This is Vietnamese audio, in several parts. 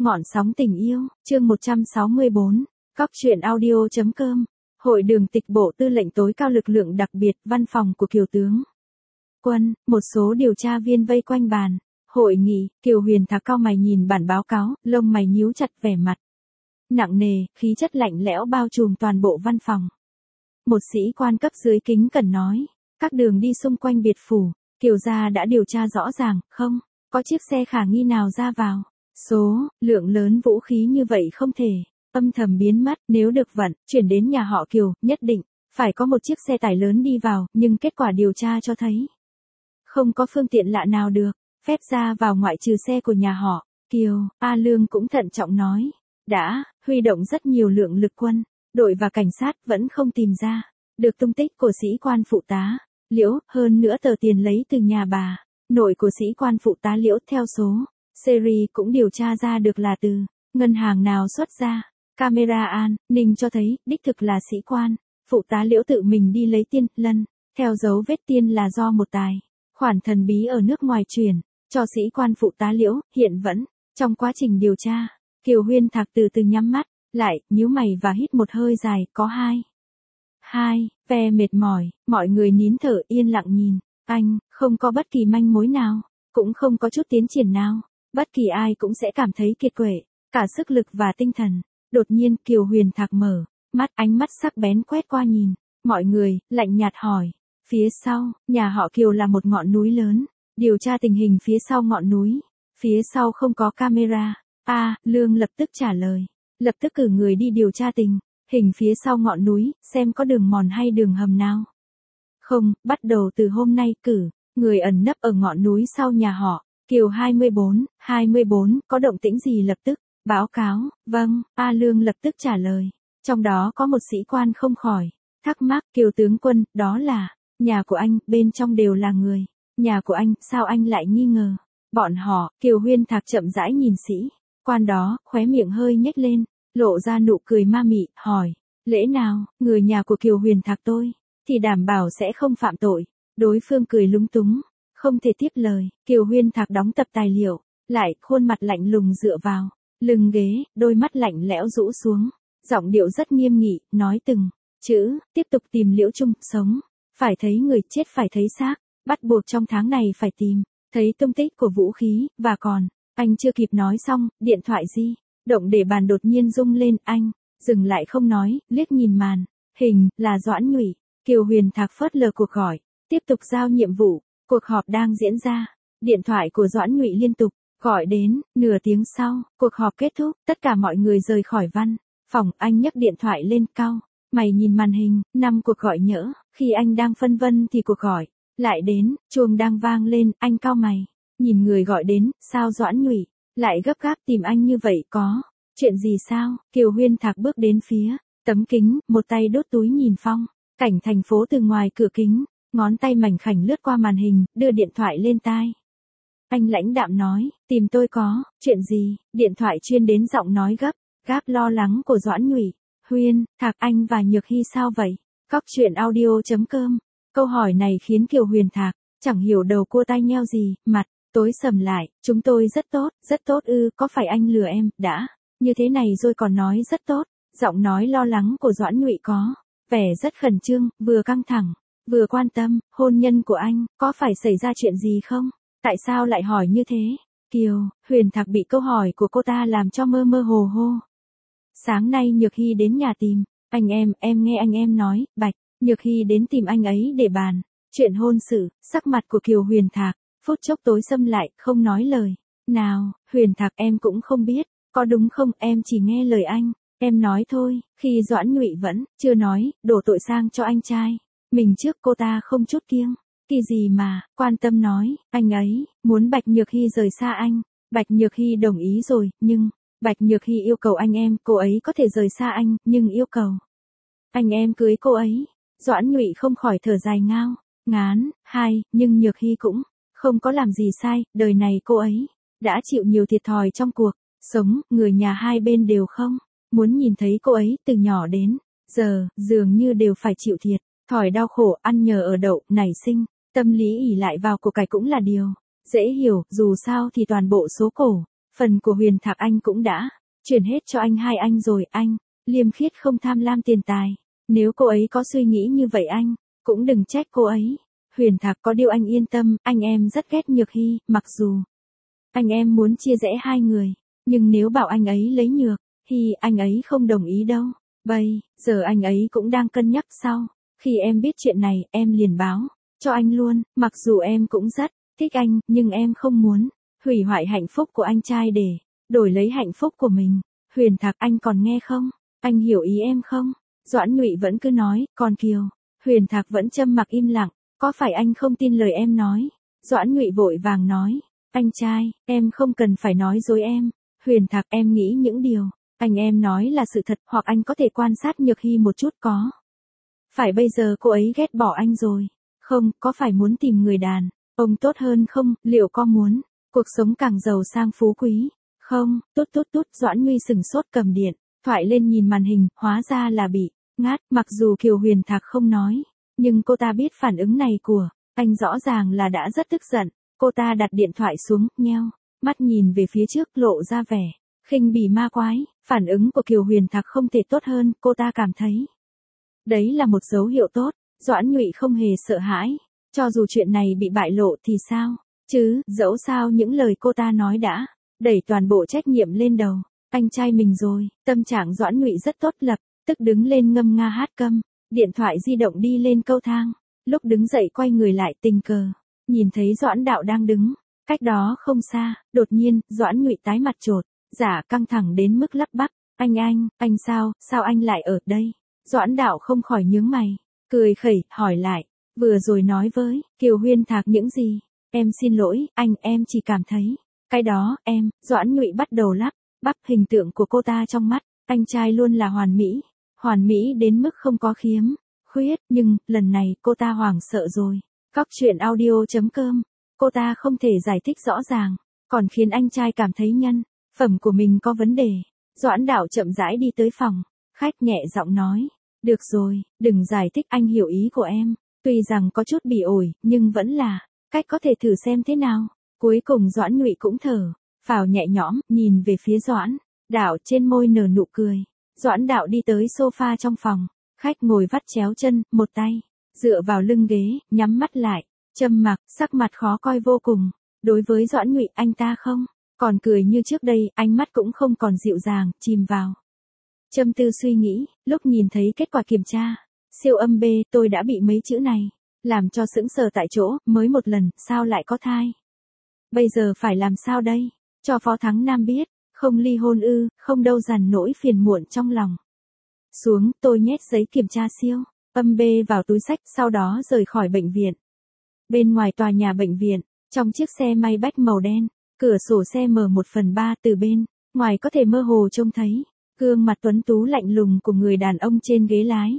Ngọn sóng tình yêu, chương 164, Cóc truyện audio.com, Hội đường tịch bộ tư lệnh tối cao lực lượng đặc biệt, văn phòng của Kiều tướng Quân, một số điều tra viên vây quanh bàn. Hội nghị, Kiều Huyền Thạc cau mày nhìn bản báo cáo, lông mày nhíu chặt, vẻ mặt nặng nề, khí chất lạnh lẽo bao trùm toàn bộ văn phòng. Một sĩ quan cấp dưới kính cẩn nói, các đường đi xung quanh biệt phủ, Kiều gia đã điều tra rõ ràng, không có chiếc xe khả nghi nào ra vào. Lượng lớn vũ khí như vậy không thể âm thầm biến mất, nếu được vận chuyển đến nhà họ Kiều, nhất định phải có một chiếc xe tải lớn đi vào, nhưng kết quả điều tra cho thấy không có phương tiện lạ nào được phép ra vào ngoại trừ xe của nhà họ Kiều. A Lương cũng thận trọng nói, đã huy động rất nhiều lượng lực quân, đội và cảnh sát vẫn không tìm ra được tung tích của sĩ quan phụ tá Liễu, hơn nữa tờ tiền lấy từ nhà bà nội của sĩ quan phụ tá Liễu theo số series cũng điều tra ra được là từ ngân hàng nào xuất ra. Camera an ninh cho thấy, đích thực là sĩ quan phụ tá Liễu tự mình đi lấy tiền lân, theo dấu vết tiền là do một tài khoản thần bí ở nước ngoài chuyển cho sĩ quan phụ tá Liễu, hiện vẫn trong quá trình điều tra. Kiều Huyên Thạc từ từ nhắm mắt lại, nhíu mày và hít một hơi dài, có vẻ mệt mỏi, mọi người nín thở yên lặng nhìn anh, không có bất kỳ manh mối nào, cũng không có chút tiến triển nào. Bất kỳ ai cũng sẽ cảm thấy kiệt quệ, cả sức lực và tinh thần. Đột nhiên Kiều Huyền Thạc mở mắt, ánh mắt sắc bén quét qua nhìn mọi người, lạnh nhạt hỏi, phía sau, nhà họ Kiều là một ngọn núi lớn, điều tra tình hình phía sau ngọn núi, phía sau không có camera. Lương lập tức trả lời, lập tức cử người đi điều tra tình hình phía sau ngọn núi, xem có đường mòn hay đường hầm nào. Không, bắt đầu từ hôm nay cử người ẩn nấp ở ngọn núi sau nhà họ Kiều 24, có động tĩnh gì lập tức báo cáo. Vâng, A Lương lập tức trả lời. Trong đó có một sĩ quan không khỏi thắc mắc, Kiều tướng quân, đó là nhà của anh, bên trong đều là người nhà của anh, sao anh lại nghi ngờ bọn họ? Kiều Huyên Thạc chậm rãi nhìn sĩ quan đó, khóe miệng hơi nhếch lên, lộ ra nụ cười ma mị, hỏi, lẽ nào người nhà của Kiều Huyền Thạc tôi thì đảm bảo sẽ không phạm tội? Đối phương cười lúng túng, không thể tiếp lời. Kiều Huyên Thạc đóng tập tài liệu lại, khuôn mặt lạnh lùng dựa vào lưng ghế, đôi mắt lạnh lẽo rũ xuống, giọng điệu rất nghiêm nghị, nói từng chữ, tiếp tục tìm Liễu Trung, sống phải thấy người, chết phải thấy xác, bắt buộc trong tháng này phải tìm thấy tung tích của vũ khí, và còn, anh chưa kịp nói xong, điện thoại di động để bàn đột nhiên rung lên, anh dừng lại không nói, liếc nhìn màn hình, là Doãn Nhụy. Kiều Huyền Thạc phớt lờ cuộc gọi, tiếp tục giao nhiệm vụ. Cuộc họp đang diễn ra, điện thoại của Doãn Nhụy liên tục gọi đến. Nửa tiếng sau, cuộc họp kết thúc, tất cả mọi người rời khỏi văn phòng. Anh nhấc điện thoại lên, cau mày nhìn màn hình, 5 cuộc gọi nhỡ. Khi anh đang phân vân thì cuộc gọi lại đến, chuông đang vang lên, anh cau mày nhìn người gọi đến, sao Doãn Nhụy lại gấp gáp tìm anh như vậy, có chuyện gì sao? Kiều Huyên Thạc bước đến phía tấm kính, một tay đốt túi nhìn phong cảnh thành phố từ ngoài cửa kính, ngón tay mảnh khảnh lướt qua màn hình, đưa điện thoại lên tai. Anh lãnh đạm nói, tìm tôi có chuyện gì? Điện thoại chuyên đến giọng nói gấp gáp lo lắng của Doãn Nhụy. Huyên Thạc, anh và Nhược Hy sao vậy? Cóc truyện audio.com. Câu hỏi này khiến Kiều Huyền Thạc chẳng hiểu đầu cua tai nheo gì, mặt tối sầm lại. Chúng tôi rất tốt ư? Có phải anh lừa em? Đã như thế này rồi còn nói rất tốt. Giọng nói lo lắng của Doãn Nhụy có vẻ rất khẩn trương, vừa căng thẳng vừa quan tâm. Hôn nhân của anh có phải xảy ra chuyện gì không? Tại sao lại hỏi như thế? Kiều Huyền Thạc bị câu hỏi của cô ta làm cho mơ mơ hồ hồ. Sáng nay Nhược Hy đến nhà tìm anh em nghe anh em nói, Bạch Nhược Hy đến tìm anh ấy để bàn chuyện hôn sự. Sắc mặt của Kiều Huyền Thạc phút chốc tối sầm lại, không nói lời nào. Huyền Thạc, em cũng không biết có đúng không, em chỉ nghe lời anh em nói thôi. Khi Doãn Nhụy vẫn chưa nói đổ tội sang cho anh trai mình trước, cô ta không chút kiêng kỳ gì mà quan tâm nói, anh ấy muốn Bạch Nhược Hy rời xa anh. Bạch Nhược Hy đồng ý rồi, nhưng Bạch Nhược Hy yêu cầu anh em, cô ấy có thể rời xa anh, nhưng yêu cầu anh em cưới cô ấy. Doãn Nhụy không khỏi thở dài ngao ngán. Nhưng Nhược Hy cũng không có làm gì sai, đời này cô ấy đã chịu nhiều thiệt thòi trong cuộc sống, người nhà hai bên đều không muốn nhìn thấy cô ấy, từ nhỏ đến giờ dường như đều phải chịu thiệt thòi đau khổ, ăn nhờ ở đậu, nảy sinh tâm lý ỷ lại vào của cải cũng là điều dễ hiểu, dù sao thì toàn bộ số cổ Phần của Huyền Thạc anh cũng đã chuyển hết cho anh rồi, anh liêm khiết không tham lam tiền tài. Nếu cô ấy có suy nghĩ như vậy anh cũng đừng trách cô ấy. Huyền Thạc có điều anh yên tâm, anh em rất ghét Nhược Hy, mặc dù anh em muốn chia rẽ hai người, nhưng nếu bảo anh ấy lấy Nhược Hy, anh ấy không đồng ý đâu. Bây giờ anh ấy cũng đang cân nhắc sau. Khi em biết chuyện này, em liền báo cho anh luôn, mặc dù em cũng rất thích anh, nhưng em không muốn hủy hoại hạnh phúc của anh trai để đổi lấy hạnh phúc của mình. Huyền Thạc, anh còn nghe không? Anh hiểu ý em không? Doãn Nhụy vẫn cứ nói, còn Kiều. Huyền Thạc vẫn trầm mặc im lặng, có phải anh không tin lời em nói? Doãn Nhụy vội vàng nói, anh trai, em không cần phải nói dối em. Huyền Thạc, em nghĩ những điều anh em nói là sự thật, hoặc anh có thể quan sát Nhược Hy một chút có. Phải bây giờ cô ấy ghét bỏ anh rồi. Không, có phải muốn tìm người đàn ông tốt hơn không, liệu có muốn cuộc sống càng giàu sang phú quý? Không, tút, Doãn Nguy sừng sốt cầm điện thoại lên nhìn màn hình, hóa ra là bị ngắt, mặc dù Kiều Huyền Thạc không nói, nhưng cô ta biết phản ứng này của anh rõ ràng là đã rất tức giận. Cô ta đặt điện thoại xuống, nheo mắt nhìn về phía trước, lộ ra vẻ khinh bỉ ma quái. Phản ứng của Kiều Huyền Thạc không thể tốt hơn, cô ta cảm thấy đấy là một dấu hiệu tốt. Doãn Nhụy không hề sợ hãi, cho dù chuyện này bị bại lộ thì sao chứ, dẫu sao những lời cô ta nói đã đẩy toàn bộ trách nhiệm lên đầu anh trai mình rồi. Tâm trạng Doãn Nhụy rất tốt, lập tức đứng lên ngâm nga hát câm, điện thoại di động đi lên cầu thang. Lúc đứng dậy quay người lại, tình cờ nhìn thấy Doãn Đạo đang đứng cách đó không xa. Đột nhiên, Doãn Nhụy tái mặt chột dạ, căng thẳng đến mức lắp bắp, anh sao anh lại ở đây? Doãn Đạo không khỏi nhướng mày, cười khẩy, hỏi lại, vừa rồi nói với Kiều Huyền Thạc những gì? Em xin lỗi, anh, em chỉ cảm thấy cái đó, em. Doãn Nhụy bắt đầu lắp bắp, hình tượng của cô ta trong mắt anh trai luôn là hoàn mỹ đến mức không có khiếm khuyết, nhưng lần này cô ta hoảng sợ rồi. Cóc truyện audio.com, cô ta không thể giải thích rõ ràng, còn khiến anh trai cảm thấy nhân phẩm của mình có vấn đề. Doãn Đạo chậm rãi đi tới phòng khách, nhẹ giọng nói, được rồi, đừng giải thích, anh hiểu ý của em. Tuy rằng có chút bị ổi, nhưng vẫn là cách có thể thử xem thế nào. Cuối cùng Doãn Nhụy cũng thở phào nhẹ nhõm, nhìn về phía Doãn Đạo, trên môi nở nụ cười. Doãn Đạo đi tới sofa trong phòng khách, ngồi vắt chéo chân, một tay dựa vào lưng ghế, nhắm mắt lại, trầm mặc, sắc mặt khó coi vô cùng. Đối với Doãn Nhụy, anh ta không còn cười như trước đây, ánh mắt cũng không còn dịu dàng, chìm vào trầm tư suy nghĩ. Lúc nhìn thấy kết quả kiểm tra siêu âm B, tôi đã bị mấy chữ này làm cho sững sờ tại chỗ. Mới một lần, sao lại có thai? Bây giờ phải làm sao đây? Cho Phó Thắng Nam biết, không ly hôn ư? Không đâu, dằn nỗi phiền muộn trong lòng xuống, tôi nhét giấy kiểm tra siêu âm B vào túi xách, sau đó rời khỏi bệnh viện. Bên ngoài tòa nhà bệnh viện, trong chiếc xe Maybach màu đen, cửa sổ xe mở 1/3, từ bên ngoài có thể mơ hồ trông thấy gương mặt tuấn tú lạnh lùng của người đàn ông trên ghế lái.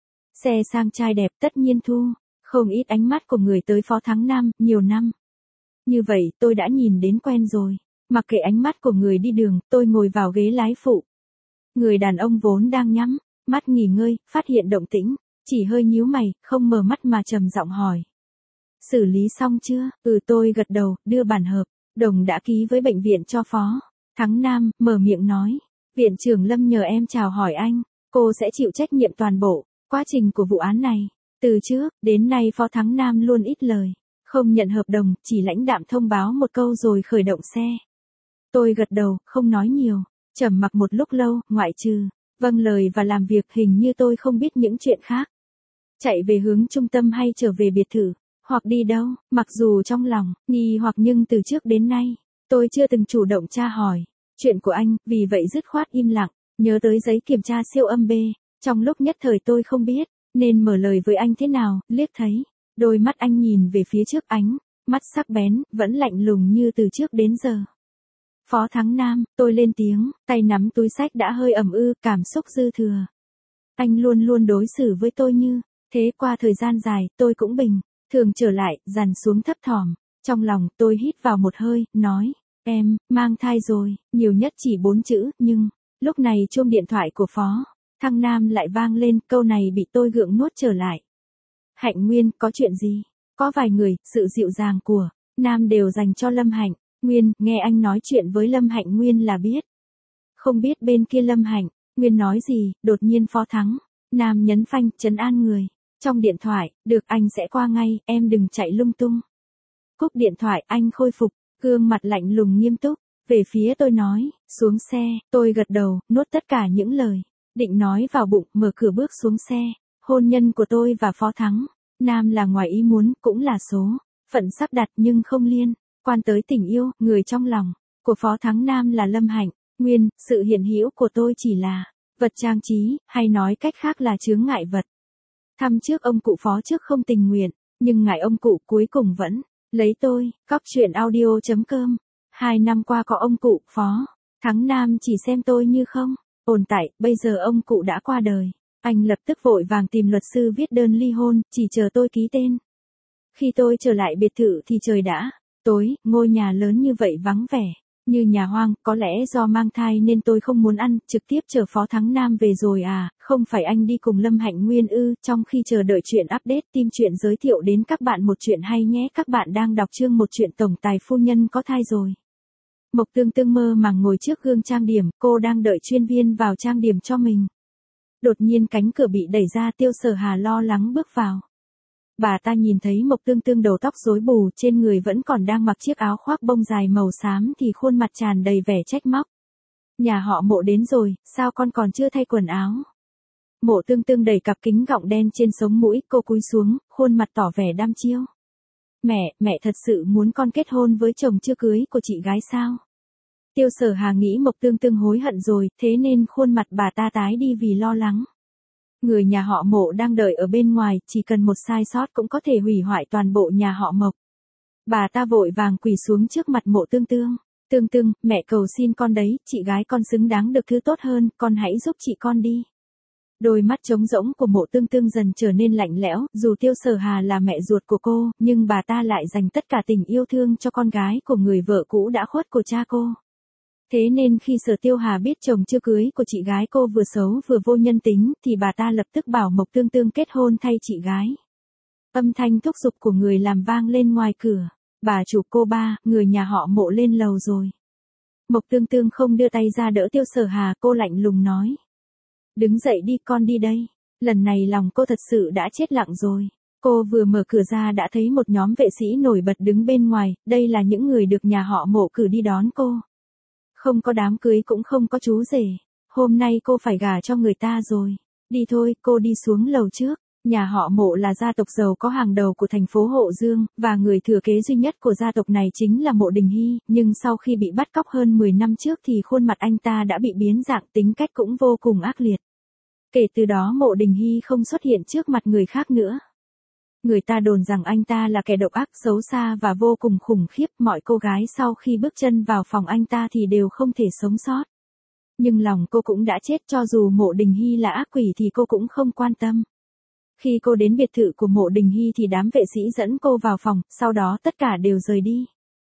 Xe sang trai đẹp, tất nhiên thu không ít ánh mắt của người tới Phó Thắng Nam. Nhiều năm như vậy, tôi đã nhìn đến quen rồi. Mặc kệ ánh mắt của người đi đường, tôi ngồi vào ghế lái phụ. Người đàn ông vốn đang nhắm mắt nghỉ ngơi, phát hiện động tĩnh, chỉ hơi nhíu mày, không mở mắt mà trầm giọng hỏi, xử lý xong chưa? Tôi gật đầu, đưa bản hợp đồng đã ký với bệnh viện cho Phó Thắng Nam, mở miệng nói, viện trưởng Lâm nhờ em chào hỏi anh, cô sẽ chịu trách nhiệm toàn bộ quá trình của vụ án này. Từ trước đến nay Phó Thắng Nam luôn ít lời, không nhận hợp đồng, chỉ lãnh đạm thông báo một câu rồi khởi động xe. Tôi gật đầu, không nói nhiều, trầm mặc một lúc lâu, ngoại trừ vâng lời và làm việc, hình như tôi không biết những chuyện khác. Chạy về hướng trung tâm hay trở về biệt thự, hoặc đi đâu, mặc dù trong lòng nghi hoặc, nhưng từ trước đến nay tôi chưa từng chủ động tra hỏi chuyện của anh, vì vậy dứt khoát im lặng. Nhớ tới giấy kiểm tra siêu âm B, trong lúc nhất thời tôi không biết nên mở lời với anh thế nào. Liếc thấy đôi mắt anh nhìn về phía trước, ánh mắt sắc bén, vẫn lạnh lùng như từ trước đến giờ. Phó Thắng Nam, tôi lên tiếng, tay nắm túi xách đã hơi ẩm ư, cảm xúc dư thừa. Anh luôn luôn đối xử với tôi như thế, qua thời gian dài, tôi cũng bình thường trở lại, dằn xuống thấp thỏm. Trong lòng, tôi hít vào một hơi, nói, em mang thai rồi, nhiều nhất chỉ 4 chữ, nhưng lúc này chuông điện thoại của Phó Thắng Nam lại vang lên, câu này bị tôi gượng nuốt trở lại. Hạnh Nguyên, có chuyện gì? Có vài người, sự dịu dàng của Nam đều dành cho Lâm Hạnh. Nguyên, nghe anh nói chuyện với Lâm Hạnh Nguyên là biết. Không biết bên kia Lâm Hạnh, Nguyên nói gì, đột nhiên Phó Thắng. Nam nhấn phanh, trấn an người. Trong điện thoại, được anh sẽ qua ngay, em đừng chạy lung tung. Cúp điện thoại anh khôi phục, gương mặt lạnh lùng nghiêm túc, về phía tôi nói, xuống xe, tôi gật đầu, nuốt tất cả những lời. Định nói vào bụng, mở cửa bước xuống xe. Hôn nhân của tôi và Phó Thắng. Nam là ngoài ý muốn, cũng là số. Phận sắp đặt nhưng không liên. Quan tới tình yêu, người trong lòng. Của Phó Thắng Nam là Lâm Hạnh Nguyên, sự hiện hữu của tôi chỉ là vật trang trí, hay nói cách khác là chướng ngại vật. Thăm trước ông cụ Phó trước không tình nguyện, nhưng ngại ông cụ cuối cùng vẫn lấy tôi. Cóc truyện audio.com. 2 năm qua có ông cụ Phó Thắng Nam chỉ xem tôi như không tồn tại, bây giờ ông cụ đã qua đời. Anh lập tức vội vàng tìm luật sư viết đơn ly hôn, chỉ chờ tôi ký tên. Khi tôi trở lại biệt thự thì trời đã tối, ngôi nhà lớn như vậy vắng vẻ, như nhà hoang, có lẽ do mang thai nên tôi không muốn ăn, trực tiếp chờ Phó Thắng Nam về rồi à, không phải anh đi cùng Lâm Hạnh Nguyên ư? Trong khi chờ đợi chuyện update, team chuyện giới thiệu đến các bạn một chuyện hay nhé, các bạn đang đọc chương một chuyện tổng tài phu nhân có thai rồi. Mộc Tương Tương mơ màng ngồi trước gương trang điểm, cô đang đợi chuyên viên vào trang điểm cho mình. Đột nhiên cánh cửa bị đẩy ra, Tiêu Sở Hà lo lắng bước vào. Bà ta nhìn thấy Mộc Tương Tương đầu tóc rối bù, trên người vẫn còn đang mặc chiếc áo khoác bông dài màu xám thì khuôn mặt tràn đầy vẻ trách móc. Nhà họ Mộ đến rồi, sao con còn chưa thay quần áo? Mộ Tương Tương đẩy cặp kính gọng đen trên sống mũi, cô cúi xuống, khuôn mặt tỏ vẻ đăm chiêu. Mẹ thật sự muốn con kết hôn với chồng chưa cưới của chị gái sao? Tiêu Sở Hà nghĩ Mộc Tương Tương hối hận rồi, thế nên khuôn mặt bà ta tái đi vì lo lắng. Người nhà họ Mộ đang đợi ở bên ngoài, chỉ cần một sai sót cũng có thể hủy hoại toàn bộ nhà họ Mộc. Bà ta vội vàng quỳ xuống trước mặt Mộ Tương Tương. Tương Tương, mẹ cầu xin con đấy, chị gái con xứng đáng được thứ tốt hơn, con hãy giúp chị con đi. Đôi mắt trống rỗng của Mộ Tương Tương dần trở nên lạnh lẽo, dù Tiêu Sở Hà là mẹ ruột của cô, nhưng bà ta lại dành tất cả tình yêu thương cho con gái của người vợ cũ đã khuất của cha cô. Thế nên khi Sở Tiêu Hà biết chồng chưa cưới của chị gái cô vừa xấu vừa vô nhân tính, thì bà ta lập tức bảo Mộc Tương Tương kết hôn thay chị gái. Âm thanh thúc giục của người làm vang lên ngoài cửa. Bà chủ, cô ba, người nhà họ Mộ lên lầu rồi. Mộc Tương Tương không đưa tay ra đỡ Tiêu Sở Hà, cô lạnh lùng nói. Đứng dậy đi, con đi đây. Lần này lòng cô thật sự đã chết lặng rồi. Cô vừa mở cửa ra đã thấy một nhóm vệ sĩ nổi bật đứng bên ngoài, đây là những người được nhà họ Mộ cử đi đón cô. Không có đám cưới cũng không có chú rể. Hôm nay cô phải gả cho người ta rồi. Đi thôi, cô đi xuống lầu trước. Nhà họ Mộ là gia tộc giàu có hàng đầu của thành phố Hộ Dương, và người thừa kế duy nhất của gia tộc này chính là Mộ Đình Hy, nhưng sau khi bị bắt cóc hơn 10 năm trước thì khuôn mặt anh ta đã bị biến dạng, tính cách cũng vô cùng ác liệt. Kể từ đó Mộ Đình Hy không xuất hiện trước mặt người khác nữa. Người ta đồn rằng anh ta là kẻ độc ác, xấu xa và vô cùng khủng khiếp, mọi cô gái sau khi bước chân vào phòng anh ta thì đều không thể sống sót. Nhưng lòng cô cũng đã chết, cho dù Mộ Đình Hy là ác quỷ thì cô cũng không quan tâm. Khi cô đến biệt thự của Mộ Đình Hy thì đám vệ sĩ dẫn cô vào phòng, sau đó tất cả đều rời đi.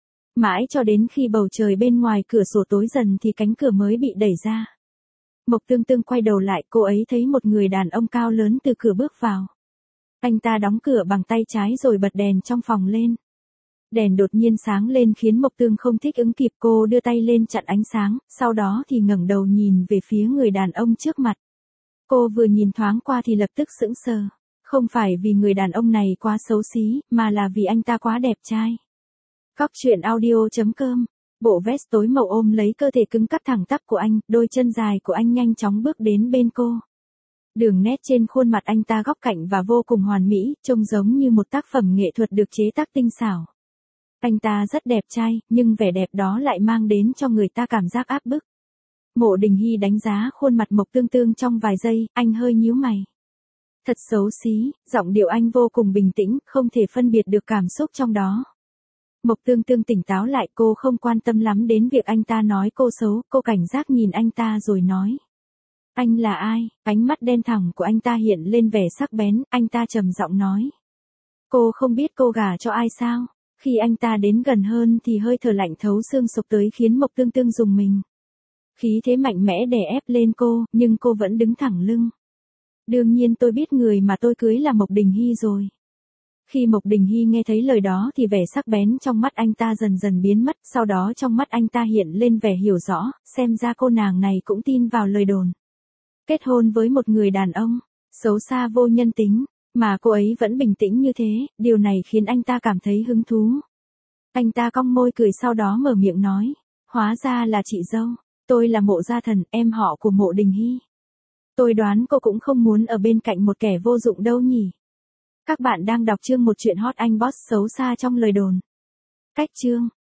Mãi cho đến khi bầu trời bên ngoài cửa sổ tối dần thì cánh cửa mới bị đẩy ra. Mộc Tương Tương quay đầu lại, cô ấy thấy một người đàn ông cao lớn từ cửa bước vào. Anh ta đóng cửa bằng tay trái rồi bật đèn trong phòng lên. Đèn đột nhiên sáng lên khiến Mộc Tương không thích ứng kịp, cô đưa tay lên chặn ánh sáng, sau đó thì ngẩng đầu nhìn về phía người đàn ông trước mặt. Cô vừa nhìn thoáng qua thì lập tức sững sờ. Không phải vì người đàn ông này quá xấu xí, mà là vì anh ta quá đẹp trai. Cóc truyện audio.com. Bộ vest tối màu ôm lấy cơ thể cứng cắp thẳng tắp của anh, đôi chân dài của anh nhanh chóng bước đến bên cô. Đường nét trên khuôn mặt anh ta góc cạnh và vô cùng hoàn mỹ, trông giống như một tác phẩm nghệ thuật được chế tác tinh xảo. Anh ta rất đẹp trai, nhưng vẻ đẹp đó lại mang đến cho người ta cảm giác áp bức. Mộ Đình Hy đánh giá khuôn mặt Mộc Tương Tương trong vài giây, anh hơi nhíu mày. Thật xấu xí, giọng điệu anh vô cùng bình tĩnh, không thể phân biệt được cảm xúc trong đó. Mộc Tương Tương tỉnh táo lại, cô không quan tâm lắm đến việc anh ta nói cô xấu, cô cảnh giác nhìn anh ta rồi nói. Anh là ai? Ánh mắt đen thẳm của anh ta hiện lên vẻ sắc bén, anh ta trầm giọng nói. Cô không biết cô gả cho ai sao? Khi anh ta đến gần hơn thì hơi thở lạnh thấu xương sộc tới khiến Mộc Tương Tương rùng mình. Khí thế mạnh mẽ đè ép lên cô, nhưng cô vẫn đứng thẳng lưng. Đương nhiên tôi biết người mà tôi cưới là Mộc Đình Hy rồi. Khi Mộc Đình Hy nghe thấy lời đó thì vẻ sắc bén trong mắt anh ta dần dần biến mất, sau đó trong mắt anh ta hiện lên vẻ hiểu rõ, xem ra cô nàng này cũng tin vào lời đồn. Kết hôn với một người đàn ông, xấu xa vô nhân tính, mà cô ấy vẫn bình tĩnh như thế, điều này khiến anh ta cảm thấy hứng thú. Anh ta cong môi cười sau đó mở miệng nói, hóa ra là chị dâu, tôi là Mộ Gia Thần, em họ của Mộ Đình Hy. Tôi đoán cô cũng không muốn ở bên cạnh một kẻ vô dụng đâu nhỉ. Các bạn đang đọc chương một truyện hot anh boss xấu xa trong lời đồn. Cách chương